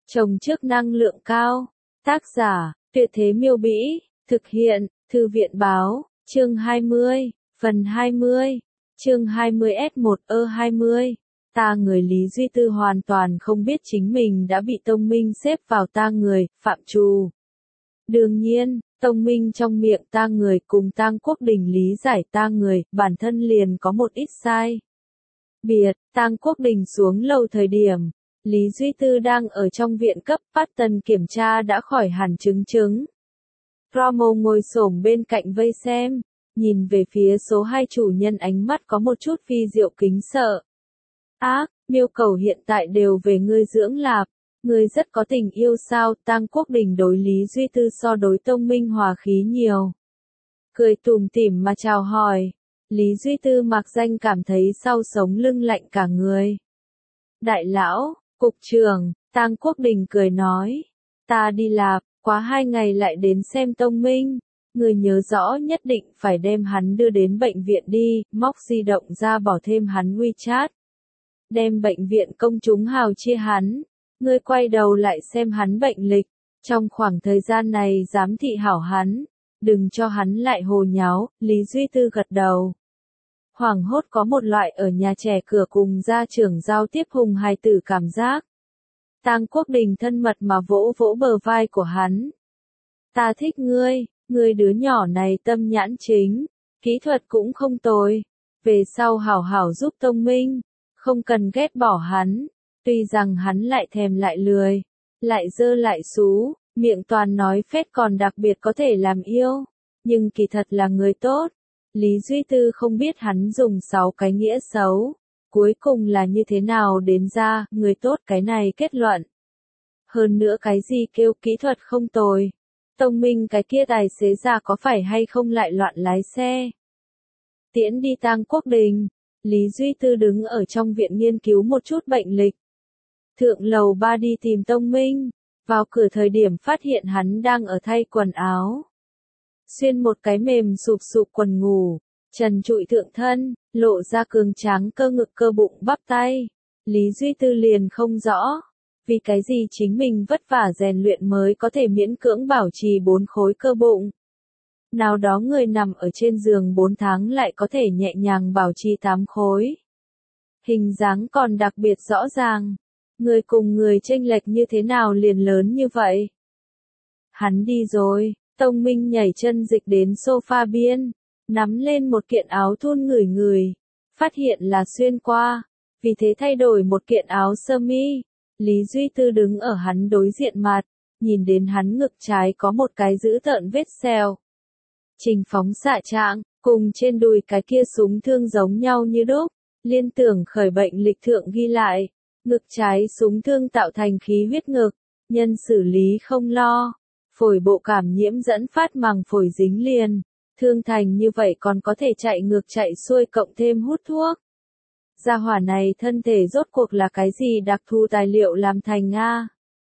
Trồng trước năng lượng cao. Tác giả, Tuyệt Thế Miêu Bĩ. Thực hiện, Thư viện Báo. Chương 20. Phần 20. Chương 20S1E20. Ta người Lý Duy Tư hoàn toàn không biết chính mình đã bị Tông Minh xếp vào ta người, phạm trù. Đương nhiên, Tông Minh trong miệng ta người cùng Tang Quốc Đình lý giải ta người, bản thân liền có một ít sai biệt. Tang Quốc Đình xuống lầu thời điểm, Lý Duy Tư đang ở trong viện cấp phát tần kiểm tra đã khỏi hẳn chứng. Romo ngồi xổm bên cạnh vây xem, nhìn về phía số 2 chủ nhân ánh mắt có một chút phi diệu kính sợ. Ác, miêu cầu hiện tại đều về ngươi dưỡng lạp, ngươi rất có tình yêu sao? Tang Quốc Đình đối Lý Duy Tư so đối Tông Minh hòa khí nhiều. Cười tủm tỉm mà chào hỏi, Lý Duy Tư mặc danh cảm thấy sau sống lưng lạnh cả người. Đại lão, cục trưởng, Tang Quốc Đình cười nói, ta đi lạp, quá 2 ngày lại đến xem Tông Minh, người nhớ rõ nhất định phải đem hắn đưa đến bệnh viện đi, móc di động ra bỏ thêm hắn WeChat. Đem bệnh viện công chúng hào chia hắn, ngươi quay đầu lại xem hắn bệnh lịch, trong khoảng thời gian này giám thị hảo hắn, đừng cho hắn lại hồ nháo. Lý Duy Tư gật đầu. Hoảng hốt có một loại ở nhà trẻ cửa cùng gia trưởng giao tiếp hùng hài tử cảm giác. Tang Quốc Đình thân mật mà vỗ vỗ bờ vai của hắn. Ta thích ngươi đứa nhỏ này tâm nhãn chính, kỹ thuật cũng không tồi, về sau hảo hảo giúp Tông Minh, không cần ghét bỏ hắn, tuy rằng hắn lại thèm lại lười, lại dơ lại xú, miệng toàn nói phét còn đặc biệt có thể làm yêu, nhưng kỳ thật là người tốt. Lý Duy Tư không biết hắn dùng 6 cái nghĩa xấu, cuối cùng là như thế nào đến ra, người tốt cái này kết luận. Hơn nữa cái gì kêu kỹ thuật không tồi, Tông Minh cái kia tài xế già có phải hay không lại loạn lái xe. Tiễn đi Tang Quốc Đình, Lý Duy Tư đứng ở trong viện nghiên cứu một chút bệnh lịch. Thượng lầu 3 đi tìm Tông Minh, vào cửa thời điểm phát hiện hắn đang ở thay quần áo. Xuyên một cái mềm sụp sụp quần ngủ, trần trụi thượng thân, lộ ra cường tráng cơ ngực cơ bụng bắp tay. Lý Duy Tư liền không rõ, vì cái gì chính mình vất vả rèn luyện mới có thể miễn cưỡng bảo trì 4 khối cơ bụng. Nào đó người nằm ở trên giường 4 tháng lại có thể nhẹ nhàng bảo trì 8 khối. Hình dáng còn đặc biệt rõ ràng. Người cùng người chênh lệch như thế nào liền lớn như vậy? Hắn đi rồi, Tông Minh nhảy chân dịch đến sofa biên, nắm lên một kiện áo thun ngửi, phát hiện là xuyên qua, vì thế thay đổi một kiện áo sơ mi. Lý Duy Tư đứng ở hắn đối diện mặt, nhìn đến hắn ngực trái có một cái dữ tợn vết sẹo. Trình phóng xạ trạng, cùng trên đùi cái kia súng thương giống nhau như đúc, liên tưởng khởi bệnh lịch thượng ghi lại, ngực trái súng thương tạo thành khí huyết ngực, nhân xử lý không lo, phổi bộ cảm nhiễm dẫn phát màng phổi dính liền, thương thành như vậy còn có thể chạy ngược chạy xuôi cộng thêm hút thuốc. Gia hỏa này thân thể rốt cuộc là cái gì đặc thù tài liệu làm thành a?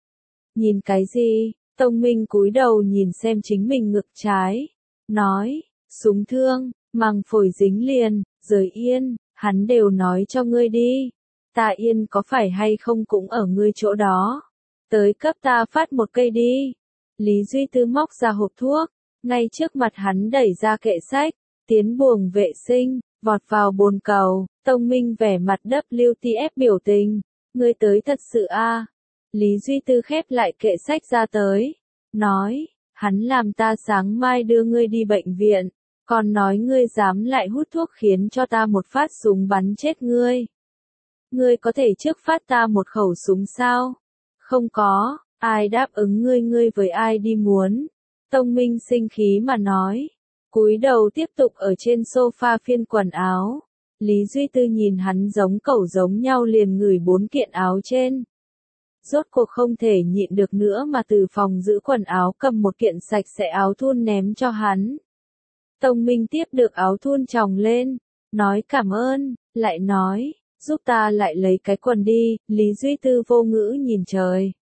Nhìn cái gì? Tông Minh cúi đầu nhìn xem chính mình ngực trái, nói, súng thương, màng phổi dính liền, rời yên, hắn đều nói cho ngươi đi. Ta yên có phải hay không cũng ở ngươi chỗ đó. Tới cấp ta phát một cây đi. Lý Duy Tư móc ra hộp thuốc, ngay trước mặt hắn đẩy ra kệ sách, tiến buồng vệ sinh, vọt vào bồn cầu. Tông Minh vẻ mặt WTF biểu tình, ngươi tới thật sự a? Lý Duy Tư khép lại kệ sách ra tới, nói, hắn làm ta sáng mai đưa ngươi đi bệnh viện, còn nói ngươi dám lại hút thuốc khiến cho ta một phát súng bắn chết ngươi. Ngươi có thể trước phát ta một khẩu súng sao? Không có, ai đáp ứng ngươi với ai đi muốn? Tông Minh sinh khí mà nói, cúi đầu tiếp tục ở trên sofa phiên quần áo. Lý Duy Tư nhìn hắn giống cẩu giống nhau liền ngửi 4 kiện áo trên. Rốt cuộc không thể nhịn được nữa mà từ phòng giữ quần áo cầm một kiện sạch sẽ áo thun ném cho hắn. Tông Minh tiếp được áo thun tròng lên, nói cảm ơn, lại nói, giúp ta lại lấy cái quần đi. Lý Duy Tư vô ngữ nhìn trời.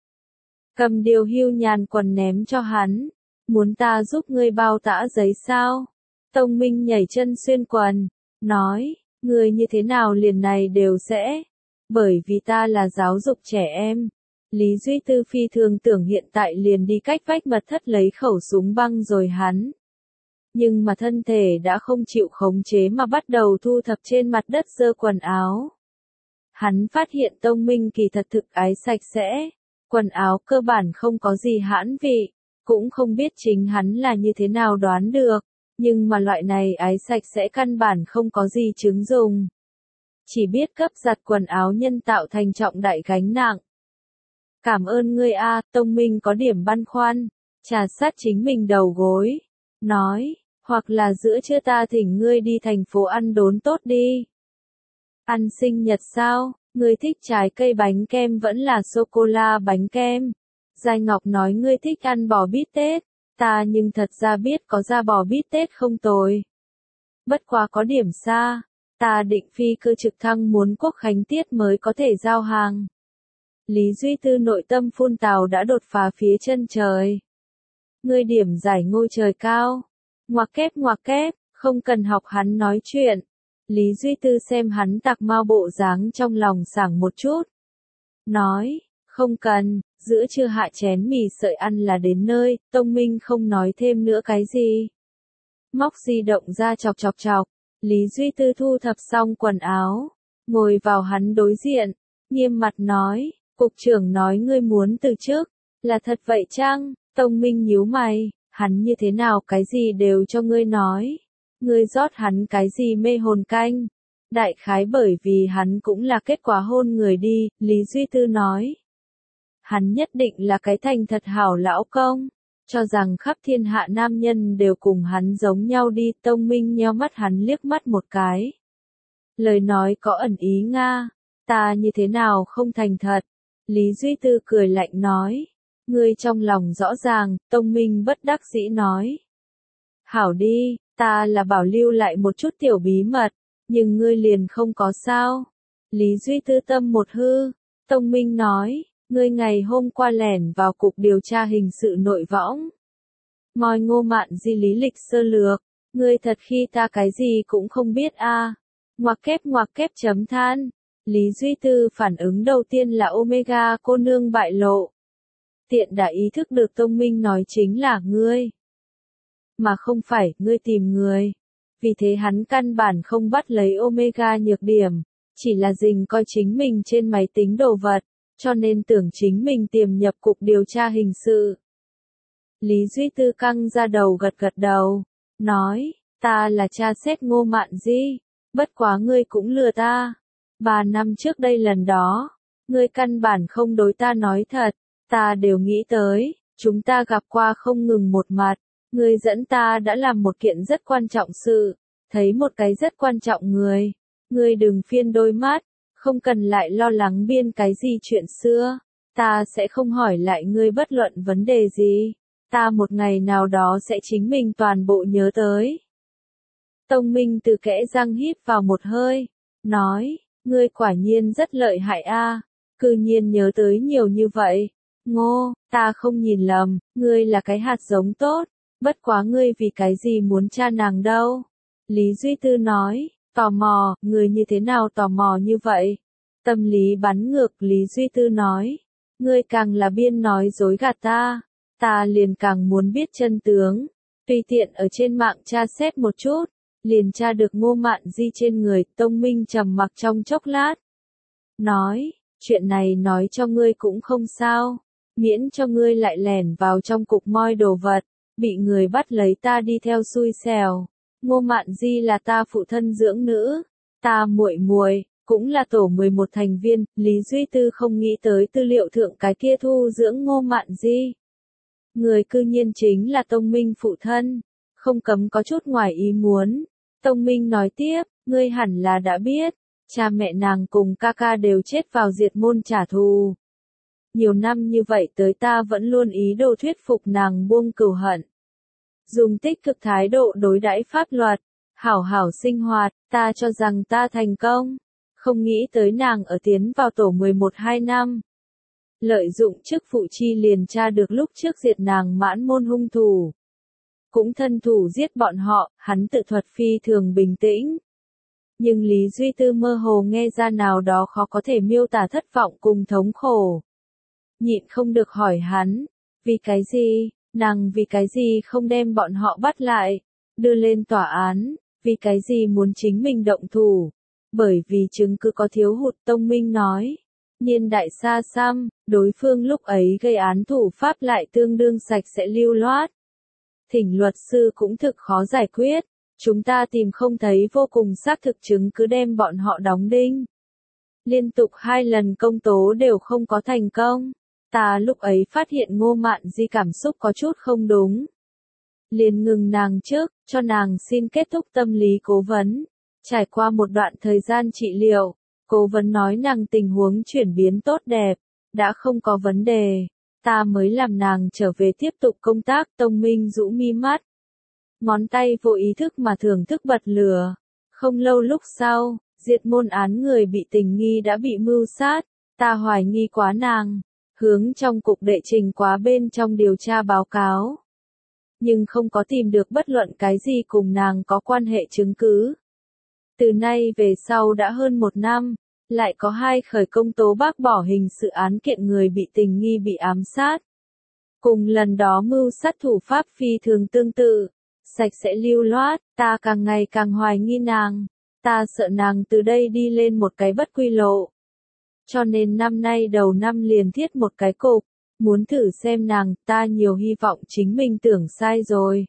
Cầm điều hưu nhàn quần ném cho hắn, muốn ta giúp ngươi bao tã giấy sao? Tông Minh nhảy chân xuyên quần, nói, ngươi như thế nào liền này đều sẽ, bởi vì ta là giáo dục trẻ em, Lý Duy Tư phi thường tưởng hiện tại liền đi cách vách mật thất lấy khẩu súng băng rồi hắn. Nhưng mà thân thể đã không chịu khống chế mà bắt đầu thu thập trên mặt đất dơ quần áo. Hắn phát hiện Tông Minh kỳ thật thực ái sạch sẽ, quần áo cơ bản không có gì hãn vị, cũng không biết chính hắn là như thế nào đoán được, nhưng mà loại này ái sạch sẽ căn bản không có gì chứng dùng. Chỉ biết cấp giặt quần áo nhân tạo thành trọng đại gánh nặng. Cảm ơn ngươi a, Tông Minh có điểm băn khoăn, trà sát chính mình đầu gối, nói, hoặc là giữa trưa ta thỉnh ngươi đi thành phố ăn đốn tốt đi. Ăn sinh nhật sao, ngươi thích trái cây bánh kem vẫn là sô-cô-la bánh kem. Giai Ngọc nói ngươi thích ăn bò bít tết, ta nhưng thật ra biết có ra bò bít tết không tồi. Bất quá có điểm xa, ta định phi cơ trực thăng muốn Quốc khánh tiết mới có thể giao hàng. Lý Duy Tư nội tâm phun tào đã đột phá phía chân trời. Ngươi điểm giải ngôi trời cao. Ngoặc kép, không cần học hắn nói chuyện. Lý Duy Tư xem hắn tạc mau bộ dáng trong lòng sảng một chút. Nói, không cần, giữa trưa hạ chén mì sợi ăn là đến nơi, Tông Minh không nói thêm nữa cái gì. Móc di động ra chọc. Lý Duy Tư thu thập xong quần áo, ngồi vào hắn đối diện, nghiêm mặt nói, cục trưởng nói ngươi muốn từ chức, là thật vậy chăng? Tông Minh nhíu mày, hắn như thế nào cái gì đều cho ngươi nói, ngươi rót hắn cái gì mê hồn canh, đại khái bởi vì hắn cũng là kết quả hôn người đi, Lý Duy Tư nói. Hắn nhất định là cái thành thật hảo lão công, cho rằng khắp thiên hạ nam nhân đều cùng hắn giống nhau đi, Tông Minh nheo mắt hắn liếc mắt một cái. Lời nói có ẩn ý Nga, ta như thế nào không thành thật, Lý Duy Tư cười lạnh nói. Ngươi trong lòng rõ ràng, Tông Minh bất đắc dĩ nói. Hảo đi, ta là bảo lưu lại một chút tiểu bí mật, nhưng ngươi liền không có sao. Lý Duy Tư tâm một hư, Tông Minh nói, ngươi ngày hôm qua lẻn vào cục điều tra hình sự nội võng. Moi Ngô Mạn Di lý lịch sơ lược, ngươi thật khi ta cái gì cũng không biết a. Ngoặc kép chấm than. Lý Duy Tư phản ứng đầu tiên là Omega cô nương bại lộ. Tiện đã ý thức được Tông Minh nói chính là ngươi, mà không phải ngươi tìm người. Vì thế hắn căn bản không bắt lấy Omega nhược điểm, chỉ là dình coi chính mình trên máy tính đồ vật, cho nên tưởng chính mình tiềm nhập cục điều tra hình sự. Lý Duy Tư căng ra đầu gật đầu, nói, ta là cha xét Ngô Mạn Di, bất quá ngươi cũng lừa ta. 3 năm trước đây lần đó, ngươi căn bản không đối ta nói thật. Ta đều nghĩ tới, chúng ta gặp qua không ngừng một mặt, ngươi dẫn ta đã làm một kiện rất quan trọng sự, thấy một cái rất quan trọng người, ngươi đừng phiên đôi mắt, không cần lại lo lắng biên cái gì chuyện xưa, ta sẽ không hỏi lại ngươi bất luận vấn đề gì, ta một ngày nào đó sẽ chính mình toàn bộ nhớ tới. Tông Minh từ kẽ răng hít vào một hơi, nói, ngươi quả nhiên rất lợi hại a, cư nhiên nhớ tới nhiều như vậy. Ngô, ta không nhìn lầm, ngươi là cái hạt giống tốt, bất quá ngươi vì cái gì muốn tra nàng đâu? Lý Duy Tư nói, tò mò, ngươi như thế nào tò mò như vậy? Tâm lý bắn ngược, Lý Duy Tư nói, ngươi càng là biên nói dối gạt ta liền càng muốn biết chân tướng. Tùy tiện ở trên mạng tra xét một chút, liền tra được Ngô Mạn Di trên người. Tông Minh trầm mặc trong chốc lát, nói, chuyện này nói cho ngươi cũng không sao. Miễn cho ngươi lại lẻn vào trong cục moi đồ vật, bị người bắt lấy ta đi theo xui xẻo. Ngô Mạn Di là ta phụ thân dưỡng nữ, ta muội cũng là tổ 11 thành viên, Lý Duy Tư không nghĩ tới tư liệu thượng cái kia thu dưỡng Ngô Mạn Di. Người cư nhiên chính là Tông Minh phụ thân, không cấm có chút ngoài ý muốn. Tông Minh nói tiếp, ngươi hẳn là đã biết, cha mẹ nàng cùng ca ca đều chết vào diệt môn trả thù. Nhiều năm như vậy tới ta vẫn luôn ý đồ thuyết phục nàng buông cừu hận. Dùng tích cực thái độ đối đãi pháp luật, hảo hảo sinh hoạt, ta cho rằng ta thành công. Không nghĩ tới nàng ở tiến vào tổ 11-2 năm. Lợi dụng chức phụ chi liền tra được lúc trước diệt nàng mãn môn hung thủ. Cũng thân thủ giết bọn họ, hắn tự thuật phi thường bình tĩnh. Nhưng Lý Duy Tư mơ hồ nghe ra nào đó khó có thể miêu tả thất vọng cùng thống khổ. nhịn không được hỏi hắn, vì cái gì, nàng vì cái gì không đem bọn họ bắt lại, đưa lên tòa án, vì cái gì muốn chính mình động thủ, bởi vì chứng cứ có thiếu hụt. Tông Minh nói, niên đại xa xăm, đối phương lúc ấy gây án thủ pháp lại tương đương sạch sẽ lưu loát. Thỉnh luật sư cũng thực khó giải quyết, chúng ta tìm không thấy vô cùng xác thực chứng cứ đem bọn họ đóng đinh. Liên tục 2 lần công tố đều không có thành công. Ta lúc ấy phát hiện Ngô Mạn Di cảm xúc có chút không đúng. Liền ngừng nàng trước, cho nàng xin kết thúc tâm lý cố vấn. Trải qua một đoạn thời gian trị liệu, cố vấn nói nàng tình huống chuyển biến tốt đẹp, đã không có vấn đề. Ta mới làm nàng trở về tiếp tục công tác. Tông Minh rũ mi mắt. Ngón tay vô ý thức mà thưởng thức bật lửa. Không lâu lúc sau, diệt môn án người bị tình nghi đã bị mưu sát. Ta hoài nghi quá nàng. Hướng trong cục đệ trình quá bên trong điều tra báo cáo. Nhưng không có tìm được bất luận cái gì cùng nàng có quan hệ chứng cứ. Từ nay về sau đã hơn 1 năm, lại có 2 khởi công tố bác bỏ hình sự án kiện người bị tình nghi bị ám sát. Cùng lần đó mưu sát thủ pháp phi thường tương tự, sạch sẽ lưu loát. Ta càng ngày càng hoài nghi nàng, ta sợ nàng từ đây đi lên một cái bất quy lộ. Cho nên năm nay đầu năm liền thiết một cái cục, muốn thử xem nàng. Ta nhiều hy vọng chính mình tưởng sai rồi.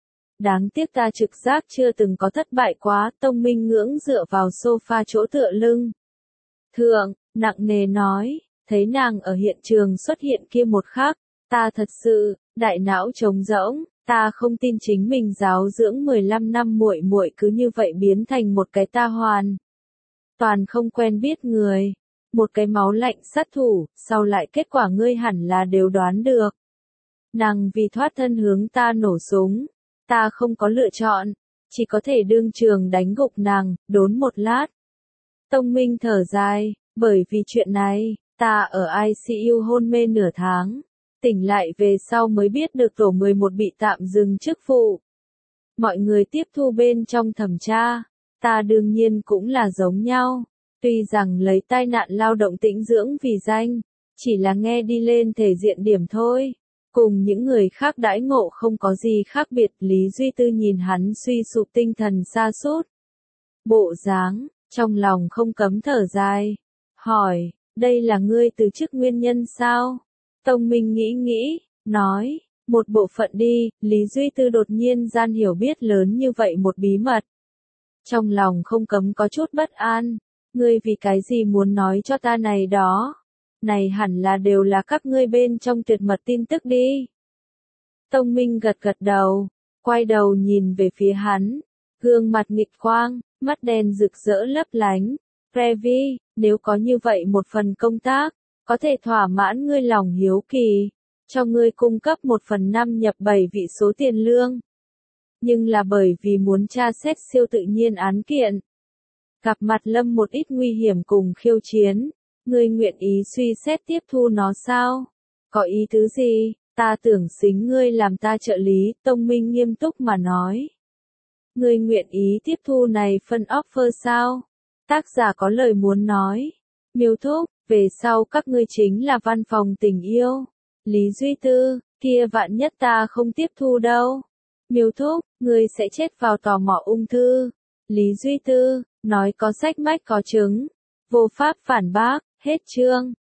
Đáng tiếc ta trực giác chưa từng có thất bại quá. Tông Minh ngưỡng dựa vào sofa chỗ tựa lưng thượng, nặng nề nói, thấy nàng ở hiện trường xuất hiện kia một khắc, ta thật sự, đại não trống rỗng. Ta không tin chính mình giáo dưỡng 15 năm muội muội cứ như vậy biến thành một cái ta hoàn toàn không quen biết người. Một cái máu lạnh sát thủ, sau lại kết quả ngươi hẳn là đều đoán được. Nàng vì thoát thân hướng ta nổ súng, ta không có lựa chọn, chỉ có thể đương trường đánh gục nàng. Đốn một lát. Tông Minh thở dài, bởi vì chuyện này, ta ở ICU hôn mê nửa tháng, tỉnh lại về sau mới biết được tổ 11 bị tạm dừng chức vụ. Mọi người tiếp thu bên trong thẩm tra, ta đương nhiên cũng là giống nhau. Tuy rằng lấy tai nạn lao động tĩnh dưỡng vì danh, chỉ là nghe đi lên thể diện điểm thôi. Cùng những người khác đãi ngộ không có gì khác biệt. Lý Duy Tư nhìn hắn suy sụp tinh thần sa sút bộ dáng, trong lòng không cấm thở dài. Hỏi, đây là ngươi từ chức nguyên nhân sao? Tông Minh nghĩ nghĩ, nói, một bộ phận đi. Lý Duy Tư đột nhiên gian hiểu biết lớn như vậy một bí mật. Trong lòng không cấm có chút bất an. Ngươi vì cái gì muốn nói cho ta này đó? Này hẳn là đều là các ngươi bên trong tuyệt mật tin tức đi. Tông Minh gật gật đầu, quay đầu nhìn về phía hắn, gương mặt nghịch quang, mắt đen rực rỡ lấp lánh. Previ, nếu có như vậy một phần công tác, có thể thỏa mãn ngươi lòng hiếu kỳ, cho ngươi cung cấp 1/5 nhập 7 vị số tiền lương. Nhưng là bởi vì muốn tra xét siêu tự nhiên án kiện, gặp mặt lâm một ít nguy hiểm cùng khiêu chiến, ngươi nguyện ý suy xét tiếp thu nó sao? Có ý tứ gì? Ta tưởng xính ngươi làm ta trợ lý. Tông Minh nghiêm túc mà nói. Ngươi nguyện ý tiếp thu này phân offer sao? Tác giả có lời muốn nói. Miêu thúc, về sau các ngươi chính là văn phòng tình yêu. Lý Duy Tư, kia vạn nhất ta không tiếp thu đâu. Miêu thúc, ngươi sẽ chết vào tò mò ung thư. Lý Duy Tư, nói có sách mách có chứng. Vô pháp phản bác. Hết chương.